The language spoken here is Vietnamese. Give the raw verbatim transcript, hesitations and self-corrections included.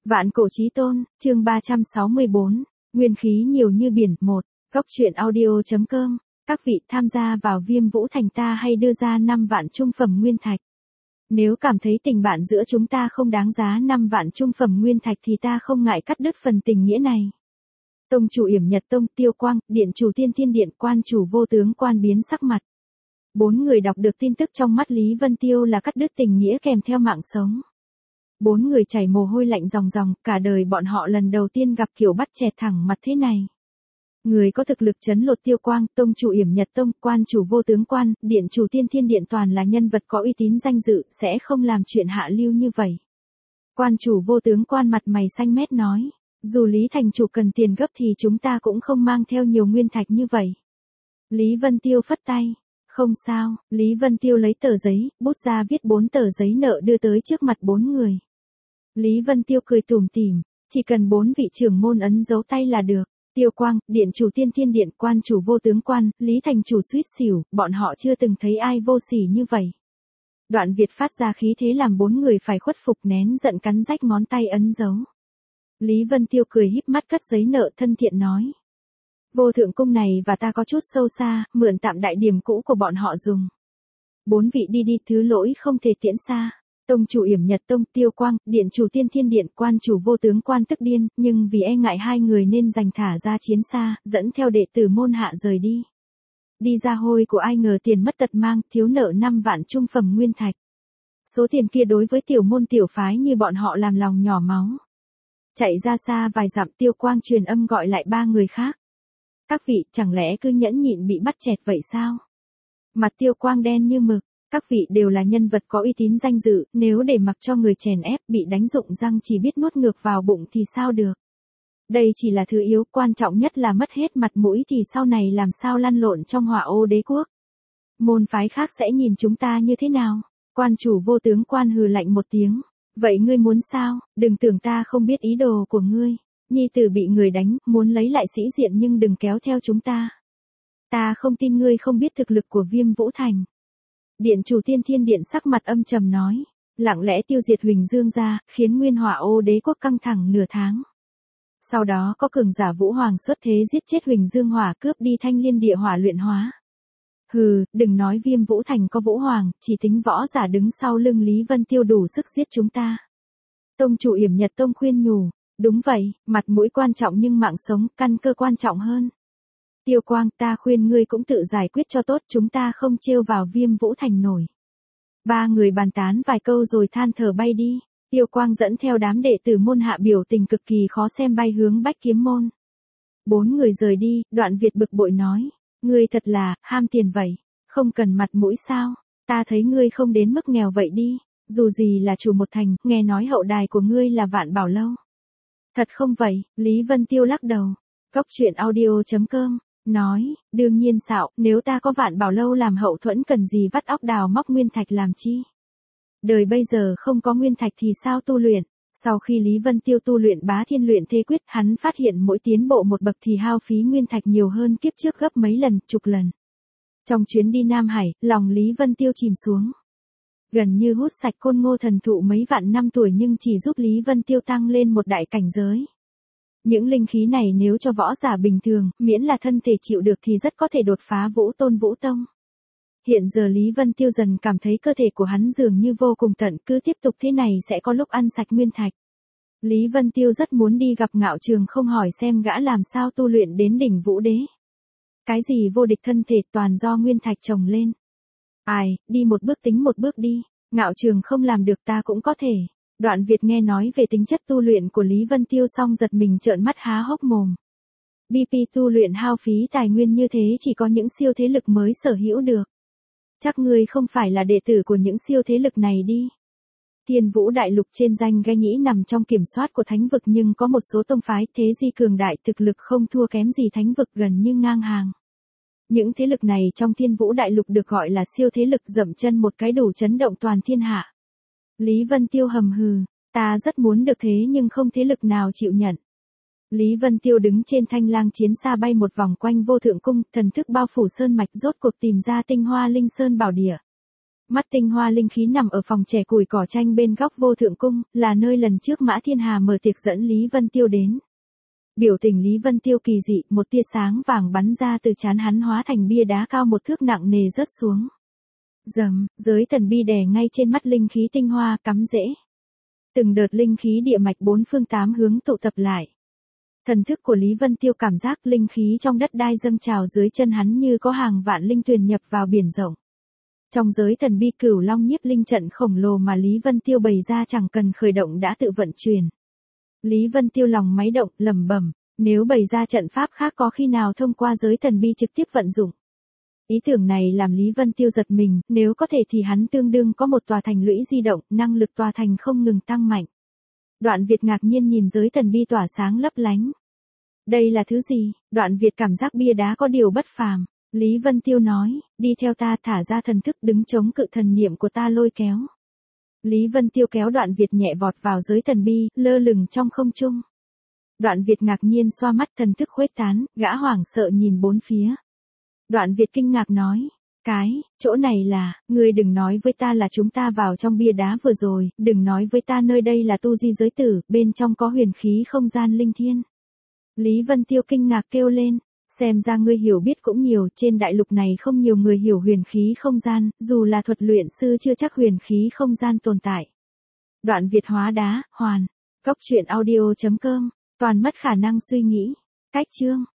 Vạn cổ chí tôn, chương ba trăm sáu mươi bốn, nguyên khí nhiều như biển. Một. Góc truyện audio.com. Các vị tham gia vào Viêm Vũ Thành ta hay đưa ra năm vạn trung phẩm nguyên thạch. Nếu cảm thấy tình bạn giữa chúng ta không đáng giá năm vạn trung phẩm nguyên thạch thì ta không ngại cắt đứt phần tình nghĩa này. Tông chủ Yểm Nhật Tông, Tiêu Quang, điện chủ Tiên Thiên Điện, quan chủ Vô Tướng Quan biến sắc mặt. Bốn người đọc được tin tức trong mắt Lý Vân Tiêu là cắt đứt tình nghĩa kèm theo mạng sống. Bốn người chảy mồ hôi lạnh ròng ròng, cả đời bọn họ lần đầu tiên gặp kiểu bắt chẹt thẳng mặt thế này. Người có thực lực chấn lột Tiêu Quang, tông chủ Yểm Nhật Tông, quan chủ Vô Tướng Quan, điện chủ Tiên Thiên Điện toàn là nhân vật có uy tín danh dự, sẽ không làm chuyện hạ lưu như vậy. Quan chủ Vô Tướng Quan mặt mày xanh mét nói, dù Lý thành chủ cần tiền gấp thì chúng ta cũng không mang theo nhiều nguyên thạch như vậy. Lý Vân Tiêu phất tay. Không sao, Lý Vân Tiêu lấy tờ giấy, bút ra viết bốn tờ giấy nợ đưa tới trước mặt bốn người. Lý Vân Tiêu cười tủm tỉm, chỉ cần bốn vị trưởng môn ấn dấu tay là được. Tiêu Quang, điện chủ Tiên Thiên Điện, quan chủ Vô Tướng Quan, Lý thành chủ suýt xỉu, bọn họ chưa từng thấy ai vô sỉ như vậy. Đoạn Việt phát ra khí thế làm bốn người phải khuất phục, nén giận cắn rách ngón tay ấn dấu. Lý Vân Tiêu cười híp mắt cất giấy nợ, thân thiện nói. Vô thượng cung này và ta có chút sâu xa, mượn tạm đại điểm cũ của bọn họ dùng. Bốn vị đi đi, thứ lỗi không thể tiễn xa. Tông chủ Yểm Nhật Tông, Tiêu Quang, điện chủ Tiên Thiên Điện, quan chủ Vô Tướng Quan tức điên, nhưng vì e ngại hai người nên giành thả ra chiến xa, dẫn theo đệ tử môn hạ rời đi. Đi ra hôi của ai ngờ tiền mất tật mang, thiếu nợ năm vạn trung phẩm nguyên thạch. Số tiền kia đối với tiểu môn tiểu phái như bọn họ làm lòng nhỏ máu. Chạy ra xa vài dặm, Tiêu Quang truyền âm gọi lại ba người khác. Các vị, chẳng lẽ cứ nhẫn nhịn bị bắt chẹt vậy sao? Mặt Tiêu Quang đen như mực, các vị đều là nhân vật có uy tín danh dự, nếu để mặc cho người chèn ép bị đánh rụng răng chỉ biết nuốt ngược vào bụng thì sao được? Đây chỉ là thứ yếu, quan trọng nhất là mất hết mặt mũi thì sau này làm sao lăn lộn trong hỏa ô đế quốc? Môn phái khác sẽ nhìn chúng ta như thế nào? Quan chủ Vô Tướng Quan hừ lạnh một tiếng. Vậy ngươi muốn sao? Đừng tưởng ta không biết ý đồ của ngươi. Nhi tử bị người đánh, muốn lấy lại sĩ diện nhưng đừng kéo theo chúng ta. Ta không tin ngươi không biết thực lực của Viêm Vũ Thành. Điện chủ Tiên Thiên Điện sắc mặt âm trầm nói, lặng lẽ tiêu diệt Huỳnh Dương gia, khiến nguyên hỏa ô đế quốc căng thẳng nửa tháng. Sau đó có cường giả Vũ Hoàng xuất thế giết chết Huỳnh Dương hỏa, cướp đi Thanh Liên địa hỏa luyện hóa. Hừ, đừng nói Viêm Vũ Thành có Vũ Hoàng, chỉ tính võ giả đứng sau lưng Lý Vân Tiêu đủ sức giết chúng ta. Tông chủ Yểm Nhật Tông khuyên nhủ. Đúng vậy, mặt mũi quan trọng nhưng mạng sống, căn cơ quan trọng hơn. Tiêu Quang, ta khuyên ngươi cũng tự giải quyết cho tốt, chúng ta không trêu vào Viêm Vũ Thành nổi. Ba người bàn tán vài câu rồi than thở bay đi. Tiêu Quang dẫn theo đám đệ tử môn hạ biểu tình cực kỳ khó xem bay hướng Bách Kiếm Môn. Bốn người rời đi, Đoạn Việt bực bội nói, ngươi thật là, ham tiền vậy, không cần mặt mũi sao, ta thấy ngươi không đến mức nghèo vậy đi, dù gì là chủ một thành, nghe nói hậu đài của ngươi là Vạn Bảo Lâu. Thật không vậy, Lý Vân Tiêu lắc đầu. Góc truyện audio.com, nói, đương nhiên xạo, nếu ta có Vạn Bảo Lâu làm hậu thuẫn cần gì vắt óc đào móc nguyên thạch làm chi. Đời bây giờ không có nguyên thạch thì sao tu luyện. Sau khi Lý Vân Tiêu tu luyện Bá Thiên Luyện Thế Quyết, hắn phát hiện mỗi tiến bộ một bậc thì hao phí nguyên thạch nhiều hơn kiếp trước gấp mấy lần, chục lần. Trong chuyến đi Nam Hải, lòng Lý Vân Tiêu chìm xuống. Gần như hút sạch Côn Ngô thần thụ mấy vạn năm tuổi nhưng chỉ giúp Lý Vân Tiêu tăng lên một đại cảnh giới. Những linh khí này nếu cho võ giả bình thường, miễn là thân thể chịu được thì rất có thể đột phá Vũ Tôn Vũ Tông. Hiện giờ Lý Vân Tiêu dần cảm thấy cơ thể của hắn dường như vô cùng tận, cứ tiếp tục thế này sẽ có lúc ăn sạch nguyên thạch. Lý Vân Tiêu rất muốn đi gặp Ngạo Trường không hỏi xem gã làm sao tu luyện đến đỉnh Vũ Đế. Cái gì vô địch thân thể toàn do nguyên thạch trồng lên. Ai, đi một bước tính một bước đi, Ngạo Trường không làm được ta cũng có thể. Đoạn Việt nghe nói về tính chất tu luyện của Lý Vân Tiêu xong giật mình trợn mắt há hốc mồm. bê pê tu luyện hao phí tài nguyên như thế chỉ có những siêu thế lực mới sở hữu được. Chắc ngươi không phải là đệ tử của những siêu thế lực này đi. Thiên Vũ Đại Lục trên danh gai nhĩ nằm trong kiểm soát của thánh vực nhưng có một số tông phái thế di cường đại thực lực không thua kém gì thánh vực gần như ngang hàng. Những thế lực này trong Thiên Vũ Đại Lục được gọi là siêu thế lực dậm chân một cái đủ chấn động toàn thiên hạ. Lý Vân Tiêu hầm hừ, ta rất muốn được thế nhưng không thế lực nào chịu nhận. Lý Vân Tiêu đứng trên thanh lang chiến xa bay một vòng quanh Vô Thượng Cung, thần thức bao phủ sơn mạch rốt cuộc tìm ra tinh hoa linh sơn bảo địa. Mắt tinh hoa linh khí nằm ở phòng trẻ củi cỏ tranh bên góc Vô Thượng Cung, là nơi lần trước Mã Thiên Hà mở tiệc dẫn Lý Vân Tiêu đến. Biểu tình Lý Vân Tiêu kỳ dị, một tia sáng vàng bắn ra từ trán hắn hóa thành bia đá cao một thước nặng nề rớt xuống. Rầm, giới thần bi đè ngay trên mắt linh khí tinh hoa cắm rễ. Từng đợt linh khí địa mạch bốn phương tám hướng tụ tập lại. Thần thức của Lý Vân Tiêu cảm giác linh khí trong đất đai dâng trào dưới chân hắn như có hàng vạn linh tuyền nhập vào biển rộng. Trong giới thần bi Cửu Long nhiếp linh trận khổng lồ mà Lý Vân Tiêu bày ra chẳng cần khởi động đã tự vận chuyển. Lý Vân Tiêu lòng máy động, lẩm bẩm, nếu bày ra trận pháp khác có khi nào thông qua giới thần bi trực tiếp vận dụng. Ý tưởng này làm Lý Vân Tiêu giật mình, nếu có thể thì hắn tương đương có một tòa thành lũy di động, năng lực tòa thành không ngừng tăng mạnh. Đoạn Việt ngạc nhiên nhìn giới thần bi tỏa sáng lấp lánh. Đây là thứ gì? Đoạn Việt cảm giác bia đá có điều bất phàm. Lý Vân Tiêu nói, đi theo ta, thả ra thần thức đứng chống cự thần niệm của ta lôi kéo. Lý Vân Tiêu kéo Đoạn Việt nhẹ vọt vào giới thần bi, lơ lửng trong không trung. Đoạn Việt ngạc nhiên xoa mắt, thần thức khuếch tán, gã hoảng sợ nhìn bốn phía. Đoạn Việt kinh ngạc nói, cái, chỗ này là, ngươi đừng nói với ta là chúng ta vào trong bia đá vừa rồi, đừng nói với ta nơi đây là tu di giới tử, bên trong có huyền khí không gian linh thiên. Lý Vân Tiêu kinh ngạc kêu lên, xem ra ngươi hiểu biết cũng nhiều, trên đại lục này không nhiều người hiểu huyền khí không gian, dù là thuật luyện sư chưa chắc huyền khí không gian tồn tại. Đoạn Việt hóa đá, hoàn, góc truyện audio chấm com, toàn mất khả năng suy nghĩ. Cách chương